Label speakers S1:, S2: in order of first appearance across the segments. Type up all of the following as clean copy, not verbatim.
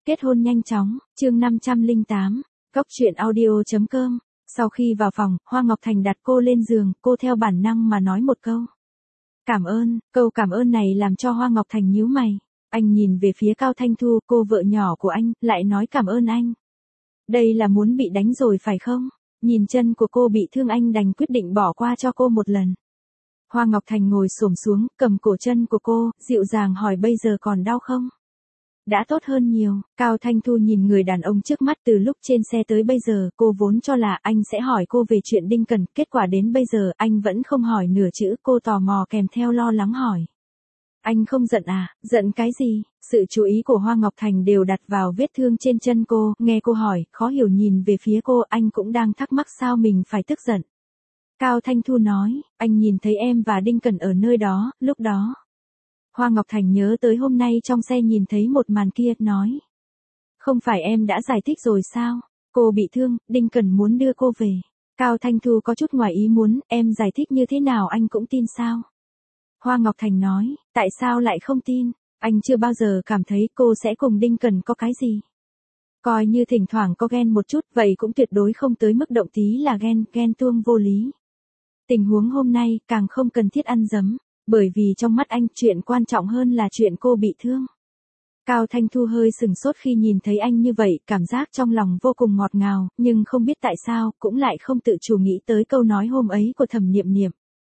S1: Kết hôn nhanh chóng, chương 508, Cóc truyện audio.com. Sau khi vào phòng, Hoa Ngọc Thành đặt cô lên giường, cô theo bản năng mà nói một câu. Cảm ơn, câu cảm ơn này làm cho Hoa Ngọc Thành nhíu mày. Anh nhìn về phía Cao Thanh Thu, cô vợ nhỏ của anh, lại nói cảm ơn anh. Đây là muốn bị đánh rồi phải không? Nhìn chân của cô bị thương anh đành quyết định bỏ qua cho cô một lần. Hoa Ngọc Thành ngồi xổm xuống, cầm cổ chân của cô, dịu dàng hỏi bây giờ còn đau không? Đã tốt hơn nhiều. Cao Thanh Thu nhìn người đàn ông trước mắt từ lúc trên xe tới bây giờ, cô vốn cho là anh sẽ hỏi cô về chuyện Đinh Cần, kết quả đến bây giờ anh vẫn không hỏi nửa chữ, cô tò mò kèm theo lo lắng hỏi. Anh không giận à? Giận cái gì? Sự chú ý của Hoa Ngọc Thành đều đặt vào vết thương trên chân cô, nghe cô hỏi, khó hiểu nhìn về phía cô, anh cũng đang thắc mắc sao mình phải tức giận. Cao Thanh Thu nói, anh nhìn thấy em và Đinh Cần ở nơi đó, lúc đó. Hoa Ngọc Thành nhớ tới hôm nay trong xe nhìn thấy một màn kia, nói. Không phải em đã giải thích rồi sao? Cô bị thương, Đinh Cần muốn đưa cô về. Cao Thanh Thu có chút ngoài ý muốn, em giải thích như thế nào anh cũng tin sao? Hoa Ngọc Thành nói, tại sao lại không tin? Anh chưa bao giờ cảm thấy cô sẽ cùng Đinh Cần có cái gì. Coi như thỉnh thoảng có ghen một chút, vậy cũng tuyệt đối không tới mức động tí là ghen tuông vô lý. Tình huống hôm nay càng không cần thiết ăn dấm. Bởi vì trong mắt anh chuyện quan trọng hơn là chuyện cô bị thương. Cao Thanh Thu hơi sừng sốt khi nhìn thấy anh như vậy, cảm giác trong lòng vô cùng ngọt ngào, nhưng không biết tại sao, cũng lại không tự chủ nghĩ tới câu nói hôm ấy của Thẩm Niệm Niệm.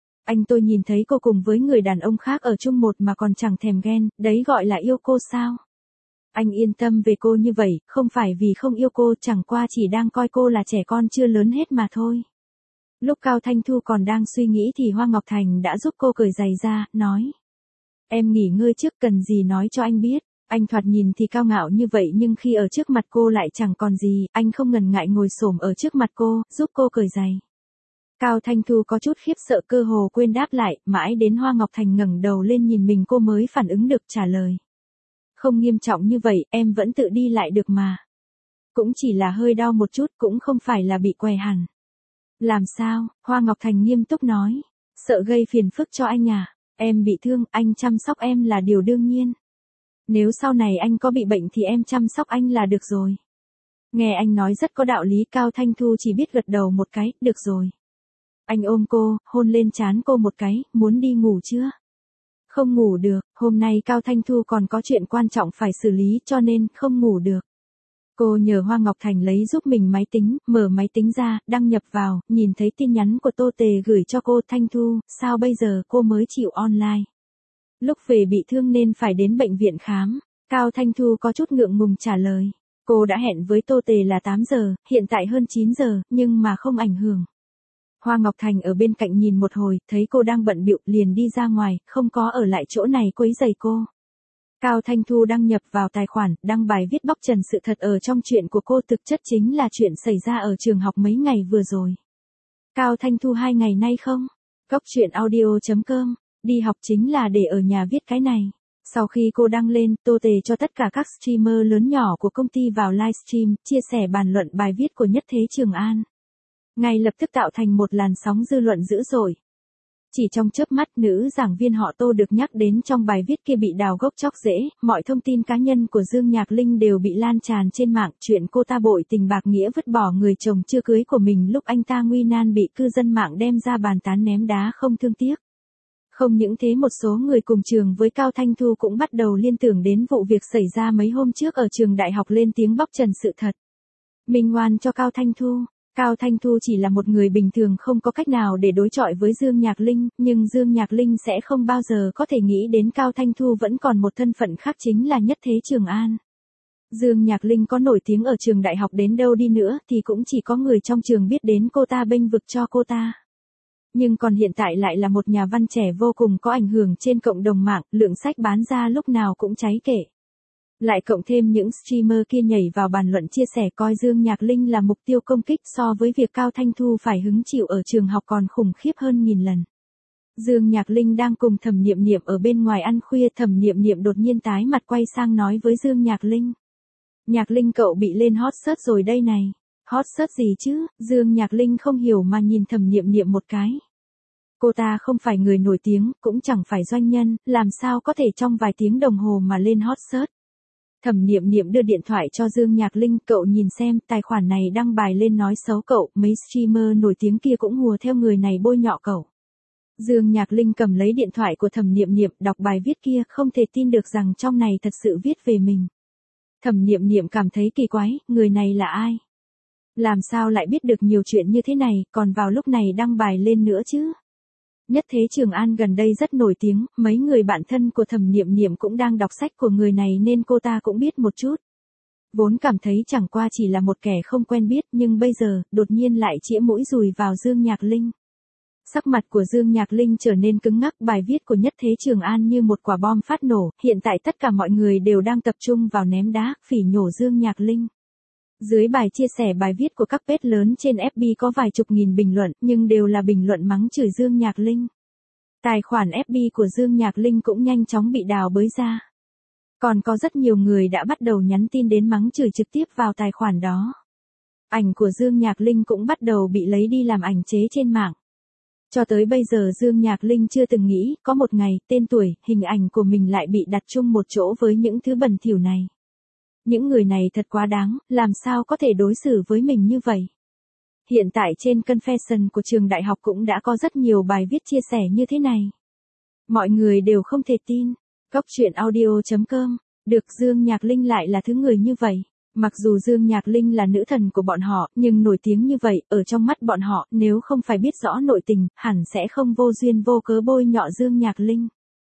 S1: Tôi nhìn thấy cô cùng với người đàn ông khác ở chung một mà còn chẳng thèm ghen, đấy gọi là yêu cô sao? Anh yên tâm về cô như vậy, không phải vì không yêu cô, chẳng qua chỉ đang coi cô là trẻ con chưa lớn hết mà thôi. Lúc Cao Thanh Thu còn đang suy nghĩ thì Hoa Ngọc Thành đã giúp cô cởi giày ra, nói. Em nghỉ ngơi trước, cần gì nói cho anh biết. Anh thoạt nhìn thì cao ngạo như vậy nhưng khi ở trước mặt cô lại chẳng còn gì, anh không ngần ngại ngồi xổm ở trước mặt cô, giúp cô cởi giày. Cao Thanh Thu có chút khiếp sợ cơ hồ quên đáp lại, mãi đến Hoa Ngọc Thành ngẩng đầu lên nhìn mình cô mới phản ứng được trả lời. Không nghiêm trọng như vậy, em vẫn tự đi lại được mà. Cũng chỉ là hơi đau một chút, cũng không phải là bị què hẳn. Làm sao? Hoa Ngọc Thành nghiêm túc nói. Sợ gây phiền phức cho anh à? Em bị thương, anh chăm sóc em là điều đương nhiên. Nếu sau này anh có bị bệnh thì em chăm sóc anh là được rồi. Nghe anh nói rất có đạo lý, Cao Thanh Thu chỉ biết gật đầu một cái, được rồi. Anh ôm cô, hôn lên trán cô một cái, muốn đi ngủ chưa? Không ngủ được, hôm nay Cao Thanh Thu còn có chuyện quan trọng phải xử lý cho nên không ngủ được. Cô nhờ Hoa Ngọc Thành lấy giúp mình máy tính, mở máy tính ra, đăng nhập vào, nhìn thấy tin nhắn của Tô Tề gửi cho cô. Thanh Thu, sao bây giờ cô mới chịu online? Lúc về bị thương nên phải đến bệnh viện khám. Cao Thanh Thu có chút ngượng ngùng trả lời. Cô đã hẹn với Tô Tề là 8 giờ, hiện tại hơn 9 giờ, nhưng mà không ảnh hưởng. Hoa Ngọc Thành ở bên cạnh nhìn một hồi, thấy cô đang bận bịu liền đi ra ngoài, không có ở lại chỗ này quấy rầy cô. Cao Thanh Thu đăng nhập vào tài khoản, đăng bài viết bóc trần sự thật ở trong chuyện của cô, thực chất chính là chuyện xảy ra ở trường học mấy ngày vừa rồi. Cao Thanh Thu 2 ngày nay không? Cóc truyện audio.com, đi học chính là để ở nhà viết cái này. Sau khi cô đăng lên, Tô Tề cho tất cả các streamer lớn nhỏ của công ty vào livestream, chia sẻ bàn luận bài viết của Nhất Thế Trường An. Ngay lập tức tạo thành một làn sóng dư luận dữ dội. Chỉ trong chớp mắt, nữ giảng viên họ Tô được nhắc đến trong bài viết kia bị đào gốc chóc rễ, mọi thông tin cá nhân của Dương Nhạc Linh đều bị lan tràn trên mạng, chuyện cô ta bội tình bạc nghĩa vứt bỏ người chồng chưa cưới của mình lúc anh ta nguy nan bị cư dân mạng đem ra bàn tán ném đá không thương tiếc. Không những thế, một số người cùng trường với Cao Thanh Thu cũng bắt đầu liên tưởng đến vụ việc xảy ra mấy hôm trước ở trường đại học, lên tiếng bóc trần sự thật. Minh oan cho Cao Thanh Thu. Cao Thanh Thu chỉ là một người bình thường không có cách nào để đối chọi với Dương Nhạc Linh, nhưng Dương Nhạc Linh sẽ không bao giờ có thể nghĩ đến Cao Thanh Thu vẫn còn một thân phận khác, chính là Nhất Thế Trường An. Dương Nhạc Linh có nổi tiếng ở trường đại học đến đâu đi nữa thì cũng chỉ có người trong trường biết đến cô ta, bênh vực cho cô ta. Nhưng còn hiện tại lại là một nhà văn trẻ vô cùng có ảnh hưởng trên cộng đồng mạng, lượng sách bán ra lúc nào cũng cháy kệ. Lại cộng thêm những streamer kia nhảy vào bàn luận chia sẻ coi Dương Nhạc Linh là mục tiêu công kích, so với việc Cao Thanh Thu phải hứng chịu ở trường học còn khủng khiếp hơn nghìn lần. Dương Nhạc Linh đang cùng Thẩm Niệm Niệm ở bên ngoài ăn khuya, Thẩm Niệm Niệm đột nhiên tái mặt quay sang nói với Dương Nhạc Linh. Nhạc Linh cậu bị lên hot search rồi đây này. Hot search gì chứ? Dương Nhạc Linh không hiểu mà nhìn Thẩm Niệm Niệm một cái. Cô ta không phải người nổi tiếng, cũng chẳng phải doanh nhân, làm sao có thể trong vài tiếng đồng hồ mà lên hot search. Thẩm Niệm Niệm đưa điện thoại cho Dương Nhạc Linh, cậu nhìn xem, tài khoản này đăng bài lên nói xấu cậu, mấy streamer nổi tiếng kia cũng hùa theo người này bôi nhọ cậu. Dương Nhạc Linh cầm lấy điện thoại của Thẩm Niệm Niệm, đọc bài viết kia, không thể tin được rằng trong này thật sự viết về mình. Thẩm Niệm Niệm cảm thấy kỳ quái, người này là ai? Làm sao lại biết được nhiều chuyện như thế này, còn vào lúc này đăng bài lên nữa chứ? Nhất Thế Trường An gần đây rất nổi tiếng, mấy người bạn thân của Thẩm Niệm Niệm cũng đang đọc sách của người này nên cô ta cũng biết một chút. Vốn cảm thấy chẳng qua chỉ là một kẻ không quen biết nhưng bây giờ, đột nhiên lại chĩa mũi dùi vào Dương Nhạc Linh. Sắc mặt của Dương Nhạc Linh trở nên cứng ngắc, bài viết của Nhất Thế Trường An như một quả bom phát nổ, hiện tại tất cả mọi người đều đang tập trung vào ném đá, phỉ nhổ Dương Nhạc Linh. Dưới bài chia sẻ bài viết của các page lớn trên FB có vài chục nghìn bình luận, nhưng đều là bình luận mắng chửi Dương Nhạc Linh. Tài khoản FB của Dương Nhạc Linh cũng nhanh chóng bị đào bới ra. Còn có rất nhiều người đã bắt đầu nhắn tin đến mắng chửi trực tiếp vào tài khoản đó. Ảnh của Dương Nhạc Linh cũng bắt đầu bị lấy đi làm ảnh chế trên mạng. Cho tới bây giờ Dương Nhạc Linh chưa từng nghĩ, có một ngày, tên tuổi, hình ảnh của mình lại bị đặt chung một chỗ với những thứ bẩn thỉu này. Những người này thật quá đáng, làm sao có thể đối xử với mình như vậy? Hiện tại trên Confession của trường đại học cũng đã có rất nhiều bài viết chia sẻ như thế này. Mọi người đều không thể tin. Góc truyện audio.com, được Dương Nhạc Linh lại là thứ người như vậy. Mặc dù Dương Nhạc Linh là nữ thần của bọn họ, nhưng nổi tiếng như vậy, ở trong mắt bọn họ, nếu không phải biết rõ nội tình, hẳn sẽ không vô duyên vô cớ bôi nhọ Dương Nhạc Linh.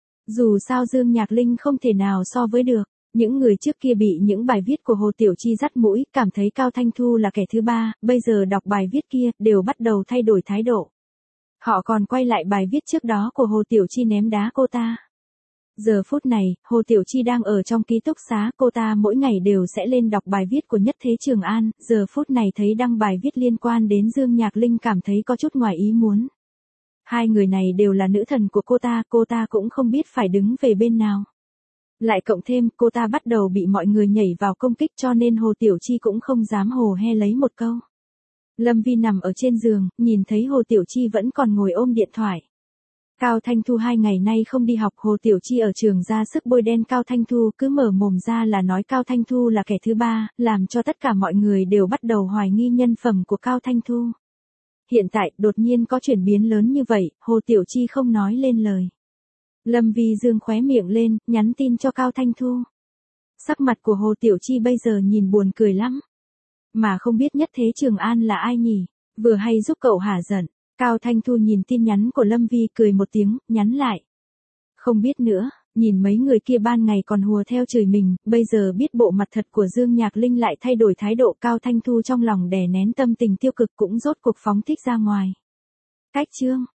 S1: Dù sao Dương Nhạc Linh không thể nào so với được. Những người trước kia bị những bài viết của Hồ Tiểu Chi dắt mũi, cảm thấy Cao Thanh Thu là kẻ thứ ba, bây giờ đọc bài viết kia, đều bắt đầu thay đổi thái độ. Họ còn quay lại bài viết trước đó của Hồ Tiểu Chi ném đá cô ta. Giờ phút này, Hồ Tiểu Chi đang ở trong ký túc xá, cô ta mỗi ngày đều sẽ lên đọc bài viết của Nhất Thế Trường An, giờ phút này thấy đăng bài viết liên quan đến Dương Nhạc Linh cảm thấy có chút ngoài ý muốn. Hai người này đều là nữ thần của cô ta cũng không biết phải đứng về bên nào. Lại cộng thêm, cô ta bắt đầu bị mọi người nhảy vào công kích cho nên Hồ Tiểu Chi cũng không dám hồ he lấy một câu. Lâm Vi nằm ở trên giường, nhìn thấy Hồ Tiểu Chi vẫn còn ngồi ôm điện thoại. Cao Thanh Thu 2 ngày nay không đi học, Hồ Tiểu Chi ở trường ra sức bôi đen Cao Thanh Thu, cứ mở mồm ra là nói Cao Thanh Thu là kẻ thứ ba, làm cho tất cả mọi người đều bắt đầu hoài nghi nhân phẩm của Cao Thanh Thu. Hiện tại, đột nhiên có chuyển biến lớn như vậy, Hồ Tiểu Chi không nói lên lời. Lâm Vi dương khóe miệng lên, nhắn tin cho Cao Thanh Thu. Sắc mặt của Hồ Tiểu Chi bây giờ nhìn buồn cười lắm. Mà không biết Nhất Thế Trường An là ai nhỉ? Vừa hay giúp cậu hả giận. Cao Thanh Thu nhìn tin nhắn của Lâm Vi cười một tiếng, nhắn lại. Không biết nữa, nhìn mấy người kia ban ngày còn hùa theo chửi mình, bây giờ biết bộ mặt thật của Dương Nhạc Linh lại thay đổi thái độ. Cao Thanh Thu trong lòng đè nén tâm tình tiêu cực cũng rốt cuộc phóng thích ra ngoài. Cách chương